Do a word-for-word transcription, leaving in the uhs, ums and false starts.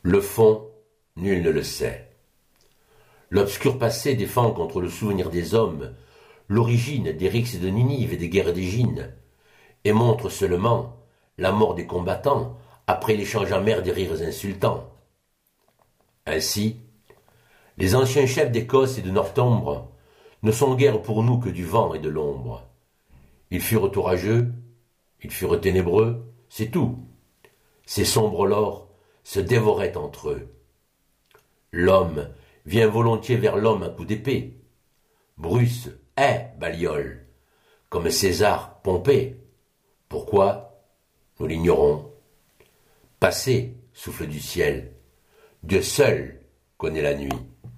Le fond, nul ne le sait. L'obscur passé défend contre le souvenir des hommes l'origine des rixes de Ninive et des guerres d'Égine, et montre seulement la mort des combattants après l'échange amer des rires insultants. Ainsi, les anciens chefs d'Écosse et de Northombre ne sont guère pour nous que du vent et de l'ombre. Ils furent orageux, ils furent ténébreux, c'est tout. Ces sombres lords se dévoraient entre eux. L'homme vient volontiers vers l'homme à coup d'épée. Bruce est Balliol, comme César Pompée. Pourquoi? Nous l'ignorons. Passez, souffle du ciel. Dieu seul connaît la nuit.